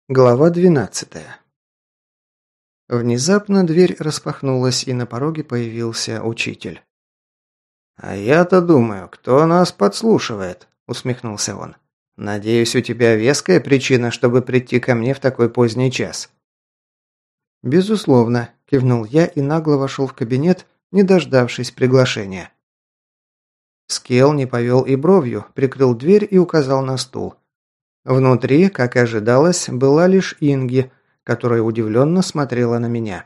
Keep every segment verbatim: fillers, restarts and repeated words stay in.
Глава двенадцатая. Внезапно дверь распахнулась, и на пороге появился учитель. «А я-то думаю, кто нас подслушивает?» – усмехнулся он. «Надеюсь, у тебя веская причина, чтобы прийти ко мне в такой поздний час?» «Безусловно», – кивнул я и нагло вошел в кабинет, не дождавшись приглашения. Скелл не повел и бровью, прикрыл дверь и указал на стул. Внутри, как и ожидалось, была лишь Инги, которая удивленно смотрела на меня.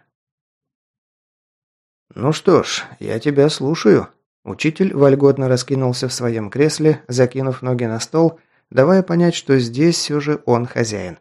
«Ну что ж, я тебя слушаю». Учитель вольготно раскинулся в своем кресле, закинув ноги на стол, давая понять, что здесь все же он хозяин.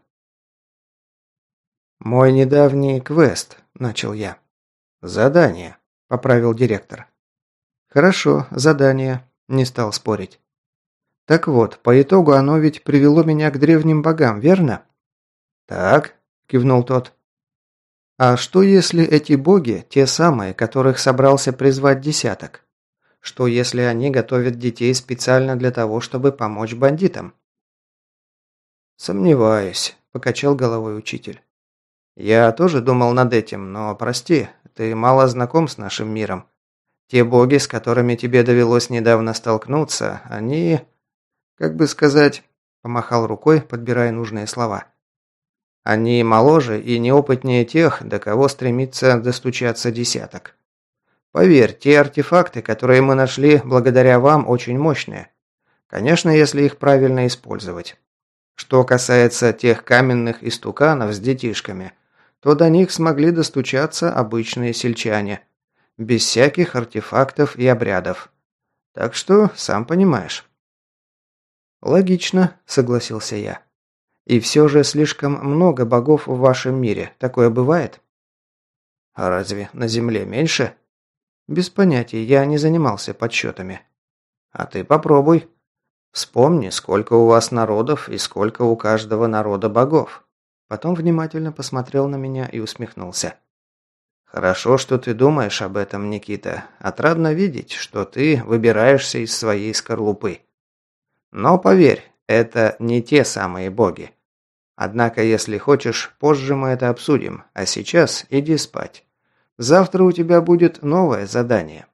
«Мой недавний квест», – начал я. «Задание», – поправил директор. «Хорошо, задание», – не стал спорить. «Так вот, по итогу оно ведь привело меня к древним богам, верно?» «Так», – кивнул тот. «А что если эти боги – те самые, которых собрался призвать десяток? Что если они готовят детей специально для того, чтобы помочь бандитам?» «Сомневаюсь», – покачал головой учитель. «Я тоже думал над этим, но, прости, ты мало знаком с нашим миром. Те боги, с которыми тебе довелось недавно столкнуться, они... Как бы сказать, помахал рукой, подбирая нужные слова. Они моложе и неопытнее тех, до кого стремится достучаться десяток. Поверь, те артефакты, которые мы нашли благодаря вам, очень мощные. Конечно, если их правильно использовать. Что касается тех каменных истуканов с детишками, то до них смогли достучаться обычные сельчане, без всяких артефактов и обрядов. Так что, сам понимаешь. «Логично», – согласился я. «И все же слишком много богов в вашем мире. Такое бывает?» «А разве на Земле меньше?» «Без понятия, я не занимался подсчетами». «А ты попробуй. Вспомни, сколько у вас народов и сколько у каждого народа богов». Потом внимательно посмотрел на меня и усмехнулся. «Хорошо, что ты думаешь об этом, Никита. Отрадно видеть, что ты выбираешься из своей скорлупы. Но поверь, это не те самые боги. Однако, если хочешь, позже мы это обсудим, а сейчас иди спать. Завтра у тебя будет новое задание».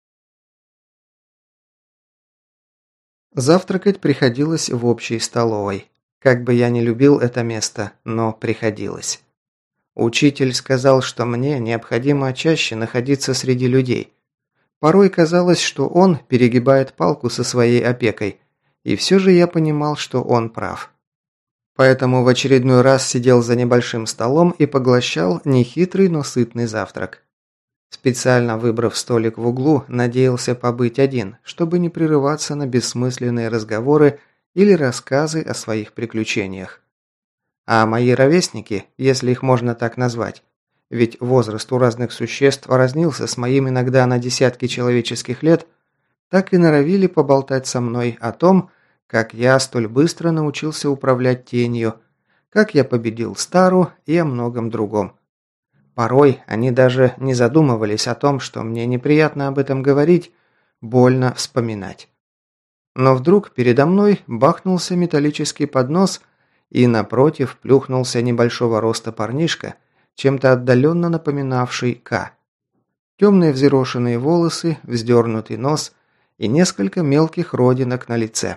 Завтракать приходилось в общей столовой. Как бы я ни любил это место, но приходилось. Учитель сказал, что мне необходимо чаще находиться среди людей. Порой казалось, что он перегибает палку со своей опекой, и все же я понимал, что он прав. Поэтому в очередной раз сидел за небольшим столом и поглощал нехитрый, но сытный завтрак. Специально выбрав столик в углу, надеялся побыть один, чтобы не прерываться на бессмысленные разговоры или рассказы о своих приключениях. А мои ровесники, если их можно так назвать, ведь возраст у разных существ разнился с моим иногда на десятки человеческих лет, так и норовили поболтать со мной о том, как я столь быстро научился управлять тенью, как я победил Стару и о многом другом. Порой они даже не задумывались о том, что мне неприятно об этом говорить, больно вспоминать. Но вдруг передо мной бахнулся металлический поднос, и напротив плюхнулся небольшого роста парнишка, чем-то отдаленно напоминавший К. Темные взъерошенные волосы, вздернутый нос и несколько мелких родинок на лице.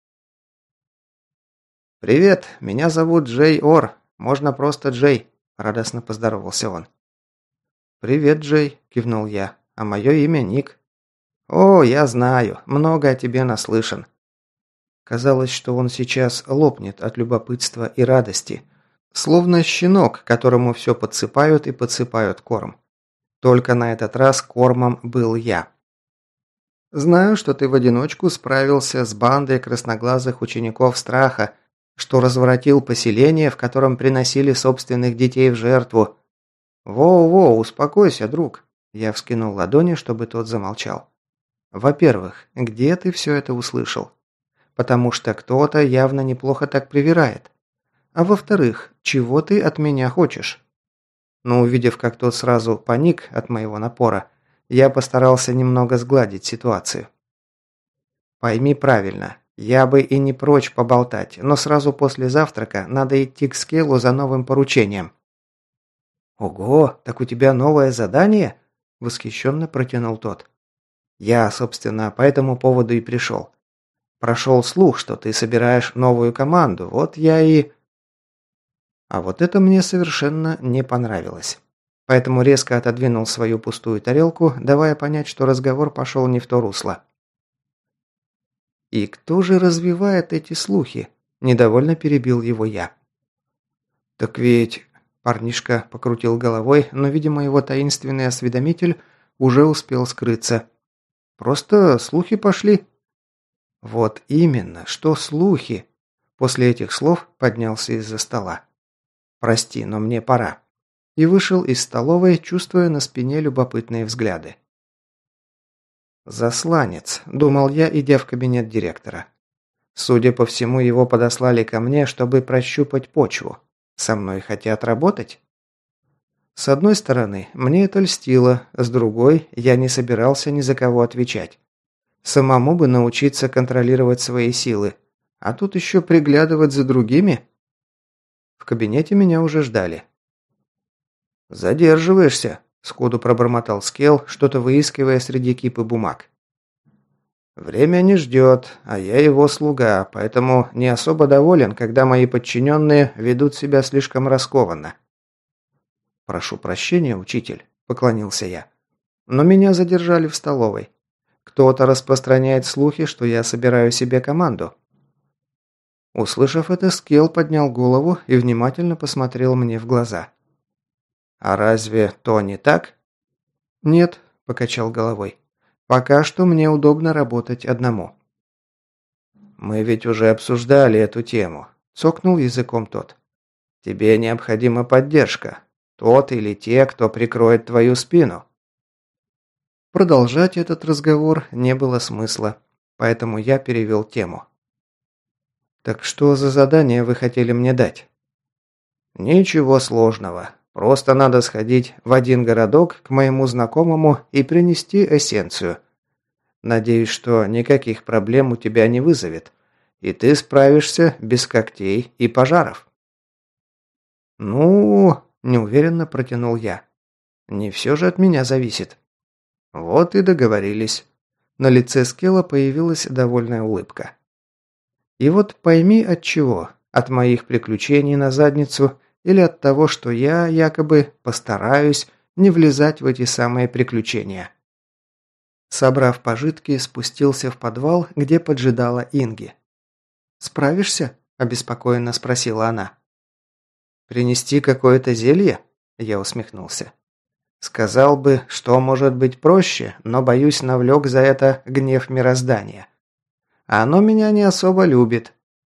«Привет, меня зовут Джей Ор, можно просто Джей», – радостно поздоровался он. «Привет, Джей», – кивнул я, – «а мое имя Ник». «О, я знаю, много о тебе наслышан». Казалось, что он сейчас лопнет от любопытства и радости, словно щенок, которому все подсыпают и подсыпают корм. Только на этот раз кормом был я. «Знаю, что ты в одиночку справился с бандой красноглазых учеников страха, что разворотил поселение, в котором приносили собственных детей в жертву. Воу-воу, успокойся, друг». Я вскинул ладони, чтобы тот замолчал. «Во-первых, где ты все это услышал? Потому что кто-то явно неплохо так привирает. А во-вторых, чего ты от меня хочешь?» Но увидев, как тот сразу паник от моего напора, я постарался немного сгладить ситуацию. «Пойми правильно, Я бы и не прочь поболтать, но сразу после завтрака надо идти к Скеллу за новым поручением». «Ого, так у тебя новое задание?» – восхищенно протянул тот. «Я, собственно, по этому поводу и пришел. Прошел слух, что ты собираешь новую команду, вот я и...» А вот это мне совершенно не понравилось. Поэтому резко отодвинул свою пустую тарелку, давая понять, что разговор пошел не в то русло. «И кто же развивает эти слухи?» – недовольно перебил его я. «Так ведь...» – парнишка покрутил головой, но, видимо, его таинственный осведомитель уже успел скрыться. «Просто слухи пошли». «Вот именно, что слухи?» После этих слов поднялся из-за стола. «Прости, но мне пора». И вышел из столовой, чувствуя на спине любопытные взгляды. «Засланец», – думал я, идя в кабинет директора. Судя по всему, его подослали ко мне, чтобы прощупать почву. Со мной хотят работать? С одной стороны, мне это льстило, с другой, я не собирался ни за кого отвечать. Самому бы научиться контролировать свои силы, а тут еще приглядывать за другими. В кабинете меня уже ждали. «Задерживаешься», – сходу пробормотал Скелл, что-то выискивая среди кипы бумаг. «Время не ждет, а я его слуга, поэтому не особо доволен, когда мои подчиненные ведут себя слишком раскованно». «Прошу прощения, учитель», – поклонился я. «Но меня задержали в столовой. Кто-то распространяет слухи, что я собираю себе команду». Услышав это, Скелл поднял голову и внимательно посмотрел мне в глаза. «А разве то не так?» «Нет», – покачал головой. «Пока что мне удобно работать одному». «Мы ведь уже обсуждали эту тему», – цокнул языком тот. «Тебе необходима поддержка. Тот или те, кто прикроет твою спину». Продолжать этот разговор не было смысла, поэтому я перевел тему. «Так что за задание вы хотели мне дать?» «Ничего сложного. Просто надо сходить в один городок к моему знакомому и принести эссенцию. Надеюсь, что никаких проблем у тебя не вызовет, и ты справишься без когтей и пожаров». «Ну...» – неуверенно протянул я. «Не все же от меня зависит». «Вот и договорились». На лице Скелла появилась довольная улыбка. «И вот пойми от чего, от моих приключений на задницу или от того, что я, якобы, постараюсь не влезать в эти самые приключения». Собрав пожитки, спустился в подвал, где поджидала Инги. «Справишься?» – обеспокоенно спросила она. «Принести какое-то зелье?» – я усмехнулся. «Сказал бы, что может быть проще, но, боюсь, навлек за это гнев мироздания. Оно меня не особо любит».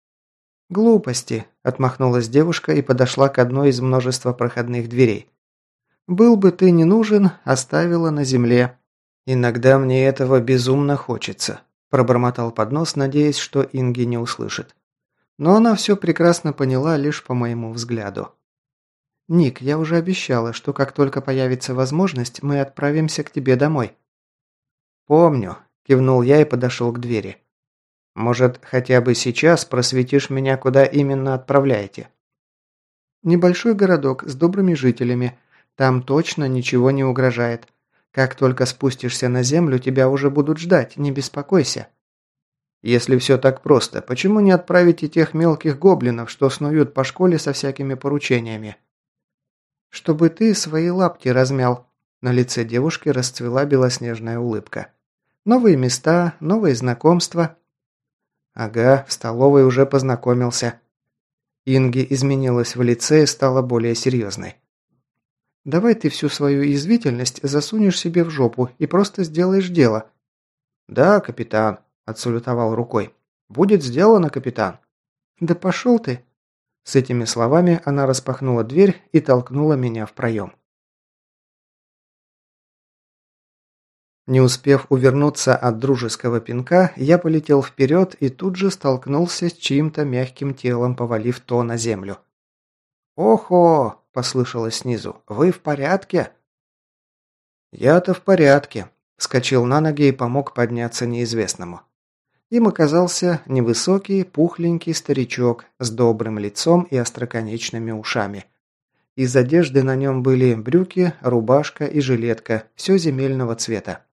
«Глупости», – отмахнулась девушка и подошла к одной из множества проходных дверей. «Был бы ты не нужен, оставила на земле». «Иногда мне этого безумно хочется», – пробормотал под нос, надеясь, что Инги не услышит. Но она все прекрасно поняла лишь по моему взгляду. «Ник, я уже обещала, что как только появится возможность, мы отправимся к тебе домой». «Помню», – кивнул я и подошел к двери. «Может, хотя бы сейчас просветишь меня, куда именно отправляете?» «Небольшой городок с добрыми жителями. Там точно ничего не угрожает. Как только спустишься на землю, тебя уже будут ждать, не беспокойся». «Если все так просто, почему не отправите тех мелких гоблинов, что снуют по школе со всякими поручениями?» «Чтобы ты свои лапки размял». На лице девушки расцвела белоснежная улыбка. «Новые места, новые знакомства». «Ага, в столовой уже познакомился». Инги изменилась в лице и стала более серьезной. «Давай ты всю свою язвительность засунешь себе в жопу и просто сделаешь дело». «Да, капитан», – отсалютовал рукой. «Будет сделано, капитан». «Да пошел ты». С этими словами она распахнула дверь и толкнула меня в проем. Не успев увернуться от дружеского пинка, я полетел вперед и тут же столкнулся с чьим-то мягким телом, повалив то на землю. «Охо!» – послышалось снизу. «Вы в порядке?» «Я-то в порядке», – вскочил на ноги и помог подняться неизвестному. Им оказался невысокий, пухленький старичок с добрым лицом и остроконечными ушами. Из одежды на нем были брюки, рубашка и жилетка, все земельного цвета.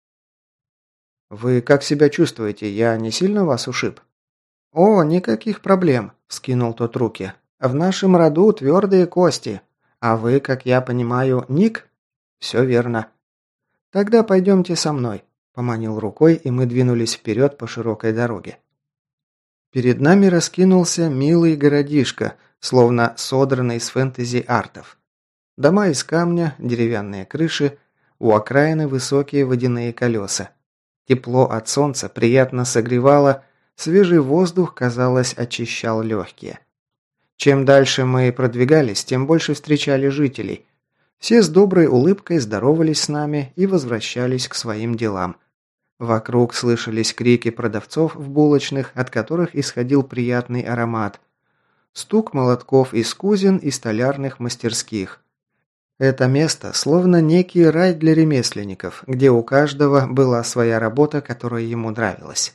«Вы как себя чувствуете? Я не сильно вас ушиб?» «О, никаких проблем», – вскинул тот руки. «В нашем роду твердые кости. А вы, как я понимаю, Ник?» «Все верно». «Тогда пойдемте со мной», – поманил рукой, и мы двинулись вперед по широкой дороге. Перед нами раскинулся милый городишко, словно содранный из фэнтези-артов. Дома из камня, деревянные крыши, у окраины высокие водяные колеса. Тепло от солнца приятно согревало, свежий воздух, казалось, очищал легкие. Чем дальше мы продвигались, тем больше встречали жителей. Все с доброй улыбкой здоровались с нами и возвращались к своим делам. Вокруг слышались крики продавцов в булочных, от которых исходил приятный аромат. Стук молотков из кузен и столярных мастерских. Это место словно некий рай для ремесленников, где у каждого была своя работа, которая ему нравилась.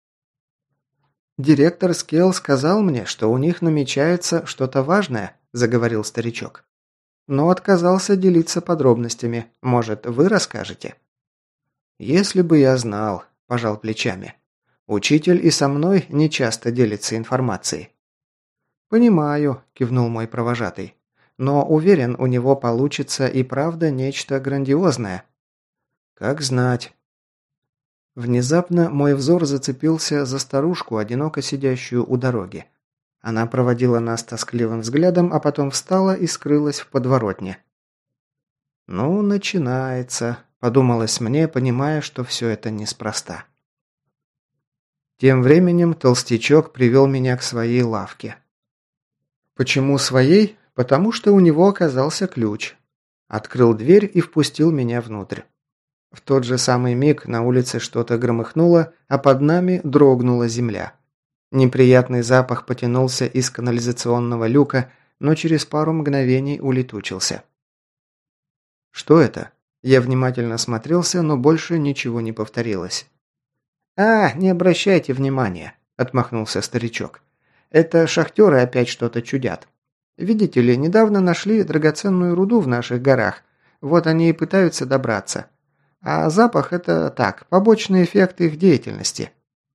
«Директор Скелл сказал мне, что у них намечается что-то важное», – заговорил старичок. «Но отказался делиться подробностями. Может, вы расскажете?» «Если бы я знал», – пожал плечами. «Учитель и со мной не часто делится информацией». «Понимаю», – кивнул мой провожатый. «Но уверен, у него получится и правда нечто грандиозное». «Как знать». Внезапно мой взор зацепился за старушку, одиноко сидящую у дороги. Она проводила нас тоскливым взглядом, а потом встала и скрылась в подворотне. «Ну, начинается», – подумалось мне, понимая, что все это неспроста. Тем временем толстячок привел меня к своей лавке. Почему своей? Потому что у него оказался ключ. Открыл дверь и впустил меня внутрь. В тот же самый миг на улице что-то громыхнуло, а под нами дрогнула земля. Неприятный запах потянулся из канализационного люка, но через пару мгновений улетучился. «Что это?» Я внимательно смотрелся, но больше ничего не повторилось. «А, не обращайте внимания», – отмахнулся старичок. «Это шахтеры опять что-то чудят. Видите ли, недавно нашли драгоценную руду в наших горах. Вот они и пытаются добраться. А запах – это так, побочный эффект их деятельности».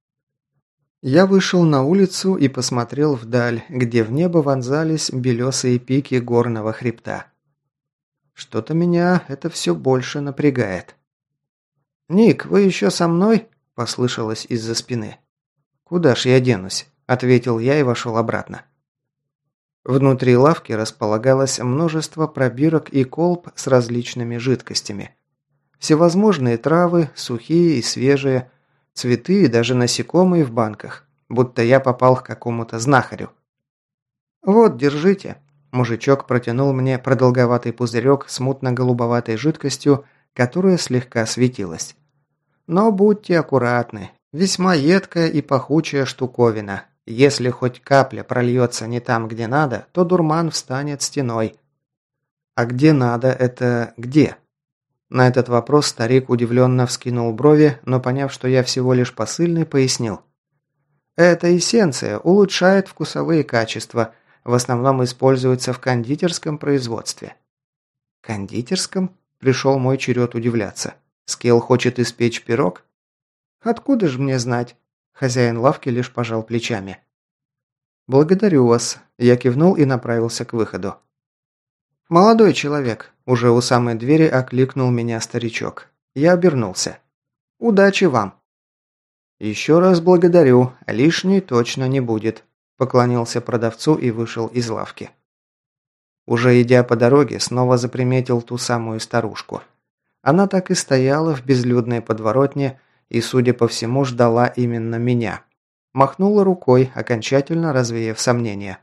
Я вышел на улицу и посмотрел вдаль, где в небо вонзались белесые пики горного хребта. Что-то меня это все больше напрягает. «Ник, вы еще со мной?» – послышалось из-за спины. «Куда ж я денусь?» – ответил я и вошел обратно. Внутри лавки располагалось множество пробирок и колб с различными жидкостями. Всевозможные травы, сухие и свежие, цветы и даже насекомые в банках, будто я попал к какому-то знахарю. «Вот, держите». Мужичок протянул мне продолговатый пузырек с мутно-голубоватой жидкостью, которая слегка светилась. «Но будьте аккуратны. Весьма едкая и пахучая штуковина. Если хоть капля прольется не там, где надо, то дурман встанет стеной». «А где надо, это где?» На этот вопрос старик удивленно вскинул брови, но поняв, что я всего лишь посыльный, пояснил. «Эта эссенция улучшает вкусовые качества, в основном используется в кондитерском производстве». «Кондитерском?» – пришел мой черед удивляться. «Скелл хочет испечь пирог?» «Откуда же мне знать?» – хозяин лавки лишь пожал плечами. «Благодарю вас», – я кивнул и направился к выходу. «Молодой человек», – уже у самой двери окликнул меня старичок. Я обернулся. «Удачи вам!» «Еще раз благодарю, лишней точно не будет», – поклонился продавцу и вышел из лавки. Уже идя по дороге, снова заприметил ту самую старушку. Она так и стояла в безлюдной подворотне и, судя по всему, ждала именно меня. Махнула рукой, окончательно развеяв сомнения.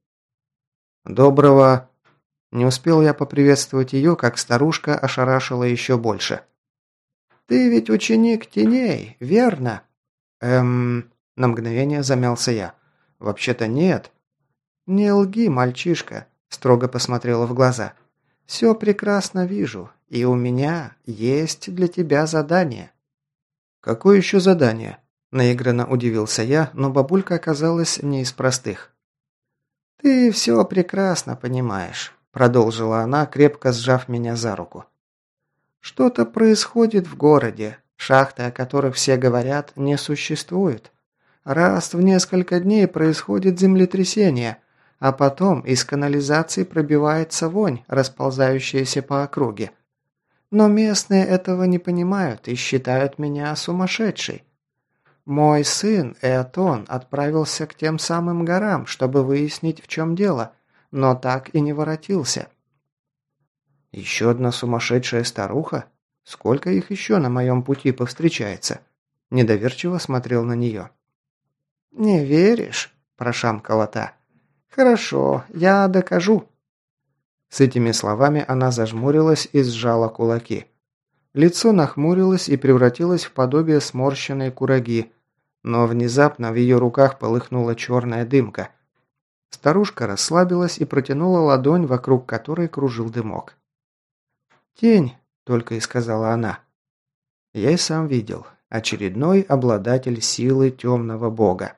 «Доброго...» Не успел я поприветствовать ее, как старушка ошарашила еще больше. «Ты ведь ученик теней, верно?» «Эм...» На мгновение замялся я. «Вообще-то нет». «Не лги, мальчишка», – строго посмотрела в глаза. «Все прекрасно вижу, и у меня есть для тебя задание». «Какое еще задание?» Наигранно удивился я, но бабулька оказалась не из простых. «Ты все прекрасно понимаешь», – продолжила она, крепко сжав меня за руку. «Что-то происходит в городе. Шахты, о которых все говорят, не существует. Раз в несколько дней происходит землетрясение, а потом из канализации пробивается вонь, расползающаяся по округе. Но местные этого не понимают и считают меня сумасшедшей. Мой сын Эотон отправился к тем самым горам, чтобы выяснить, в чем дело, но так и не воротился». «Еще одна сумасшедшая старуха? Сколько их еще на моем пути повстречается?» Недоверчиво смотрел на нее. «Не веришь?» – прошамкала та. «Хорошо, я докажу». С этими словами она зажмурилась и сжала кулаки. Лицо нахмурилось и превратилось в подобие сморщенной кураги, но внезапно в ее руках полыхнула черная дымка. Старушка расслабилась и протянула ладонь, вокруг которой кружил дымок. «Тень», – только и сказала она. Я и сам видел. Очередной обладатель силы темного бога.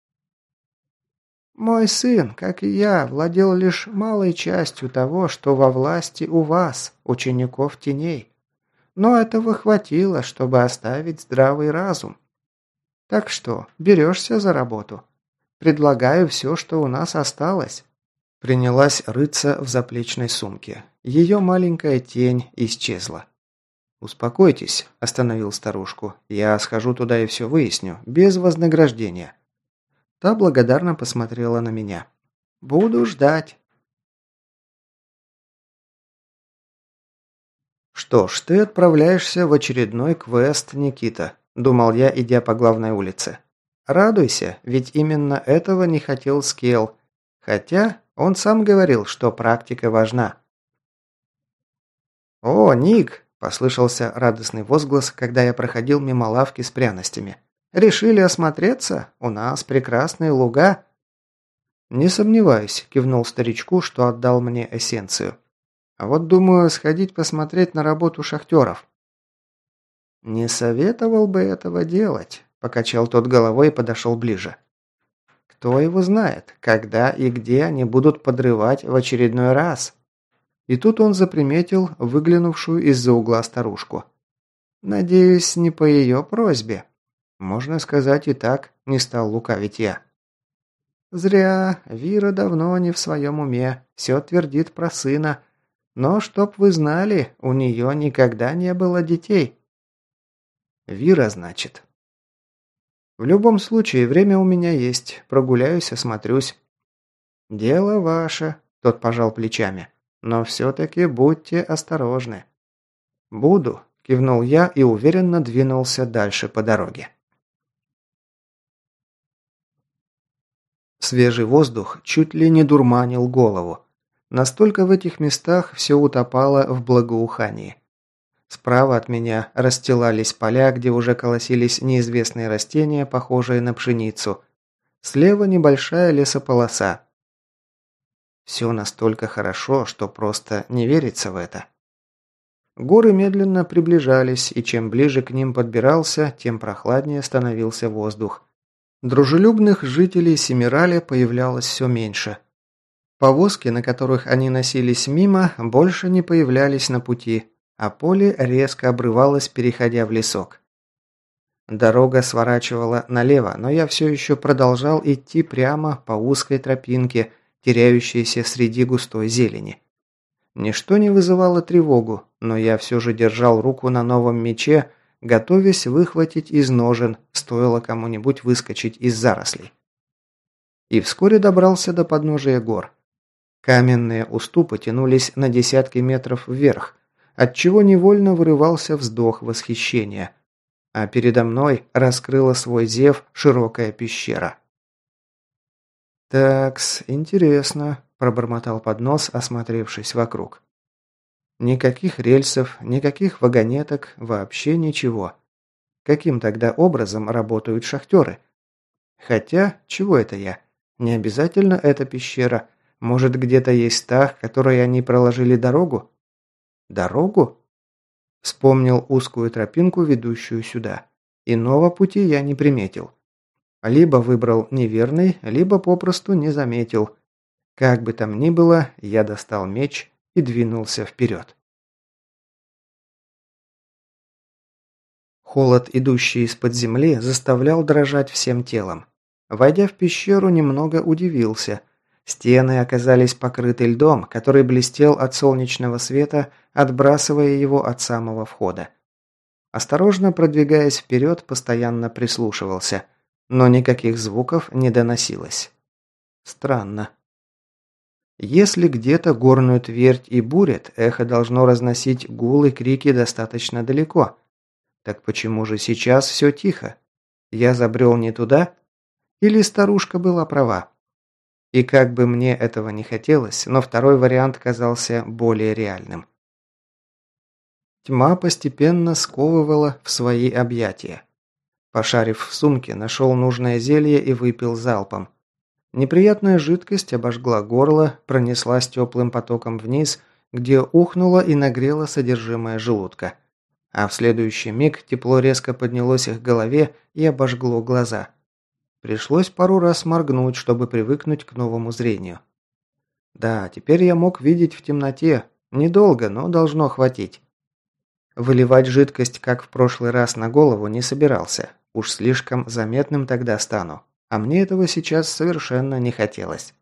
«Мой сын, как и я, владел лишь малой частью того, что во власти у вас, учеников теней. Но этого хватило, чтобы оставить здравый разум. Так что, берешься за работу? Предлагаю все, что у нас осталось». Принялась рыться в заплечной сумке. Ее маленькая тень исчезла. «Успокойтесь», – остановил старушку. «Я схожу туда и все выясню, без вознаграждения». Та благодарно посмотрела на меня. «Буду ждать». «Что ж, ты отправляешься в очередной квест, Никита», – думал я, идя по главной улице. «Радуйся, ведь именно этого не хотел Скелл. Хотя он сам говорил, что практика важна». «О, Ник!» – послышался радостный возглас, когда я проходил мимо лавки с пряностями. «Решили осмотреться? У нас прекрасные луга». «Не сомневаюсь», – кивнул старичку, что отдал мне эссенцию. «А вот думаю сходить посмотреть на работу шахтеров». «Не советовал бы этого делать», – покачал тот головой и подошел ближе. «Кто его знает, когда и где они будут подрывать в очередной раз?» И тут он заприметил выглянувшую из-за угла старушку. «Надеюсь, не по ее просьбе». «Можно сказать и так», – не стал лукавить я. «Зря. Вира давно не в своем уме, все твердит про сына. Но, чтоб вы знали, у нее никогда не было детей». «Вира, значит?» «В любом случае, время у меня есть. Прогуляюсь, осмотрюсь». «Дело ваше», – тот пожал плечами. «Но все-таки будьте осторожны». «Буду», – кивнул я и уверенно двинулся дальше по дороге. Свежий воздух чуть ли не дурманил голову. Настолько в этих местах все утопало в благоухании. Справа от меня расстилались поля, где уже колосились неизвестные растения, похожие на пшеницу. Слева небольшая лесополоса. Все настолько хорошо, что просто не верится в это. Горы медленно приближались, и чем ближе к ним подбирался, тем прохладнее становился воздух. Дружелюбных жителей Семираля появлялось все меньше. Повозки, на которых они носились мимо, больше не появлялись на пути, а поле резко обрывалось, переходя в лесок. Дорога сворачивала налево, но я все еще продолжал идти прямо по узкой тропинке, теряющейся среди густой зелени. Ничто не вызывало тревогу, но я все же держал руку на новом мече, готовясь выхватить из ножен, стоило кому-нибудь выскочить из зарослей. И вскоре добрался до подножия гор. Каменные уступы тянулись на десятки метров вверх, отчего невольно вырывался вздох восхищения. А передо мной раскрыла свой зев широкая пещера. «Такс, интересно», – пробормотал под нос, осмотревшись вокруг. Никаких рельсов, никаких вагонеток, вообще ничего. Каким тогда образом работают шахтеры? Хотя, чего это я? Не обязательно эта пещера. Может, где-то есть та, к которой они проложили дорогу? Дорогу? Вспомнил узкую тропинку, ведущую сюда. Иного пути я не приметил. Либо выбрал неверный, либо попросту не заметил. Как бы там ни было, я достал меч и двинулся вперед. Холод, идущий из-под земли, заставлял дрожать всем телом. Войдя в пещеру, немного удивился. Стены оказались покрыты льдом, который блестел от солнечного света, отбрасывая его от самого входа. Осторожно продвигаясь вперед, постоянно прислушивался, но никаких звуков не доносилось. Странно. Если где-то горную твердь и бурят, эхо должно разносить гул и крики достаточно далеко. Так почему же сейчас все тихо? Я забрел не туда? Или старушка была права? И как бы мне этого не хотелось, но второй вариант казался более реальным. Тьма постепенно сковывала в свои объятия. Пошарив в сумке, нашел нужное зелье и выпил залпом. Неприятная жидкость обожгла горло, пронеслась теплым потоком вниз, где ухнула и нагрела содержимое желудка. А в следующий миг тепло резко поднялось к голове и обожгло глаза. Пришлось пару раз моргнуть, чтобы привыкнуть к новому зрению. Да, теперь я мог видеть в темноте. Недолго, но должно хватить. Выливать жидкость, как в прошлый раз, на голову не собирался. Уж слишком заметным тогда стану. А мне этого сейчас совершенно не хотелось.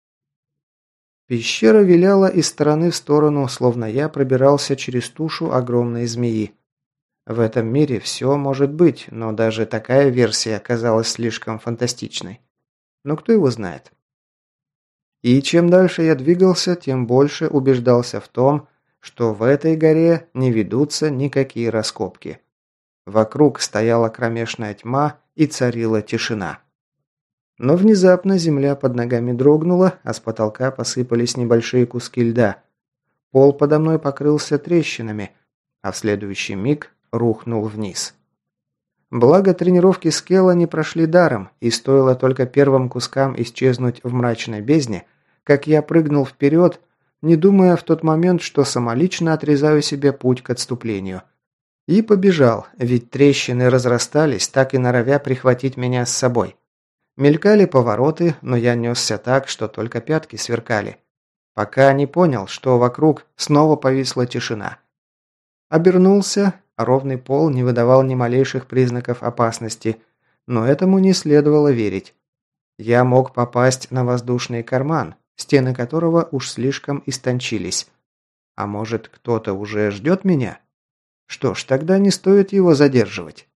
Пещера виляла из стороны в сторону, словно я пробирался через тушу огромной змеи. В этом мире все может быть, но даже такая версия оказалась слишком фантастичной. Но кто его знает? И чем дальше я двигался, тем больше убеждался в том, что в этой горе не ведутся никакие раскопки. Вокруг стояла кромешная тьма и царила тишина. Но внезапно земля под ногами дрогнула, а с потолка посыпались небольшие куски льда. Пол подо мной покрылся трещинами, а в следующий миг рухнул вниз. Благо, тренировки Скелла не прошли даром, и стоило только первым кускам исчезнуть в мрачной бездне, как я прыгнул вперед, не думая в тот момент, что самолично отрезаю себе путь к отступлению. И побежал, ведь трещины разрастались, так и норовя прихватить меня с собой. Мелькали повороты, но я несся так, что только пятки сверкали. Пока не понял, что вокруг снова повисла тишина. Обернулся, а ровный пол не выдавал ни малейших признаков опасности, но этому не следовало верить. Я мог попасть на воздушный карман, стены которого уж слишком истончились. А может, кто-то уже ждет меня? Что ж, тогда не стоит его задерживать.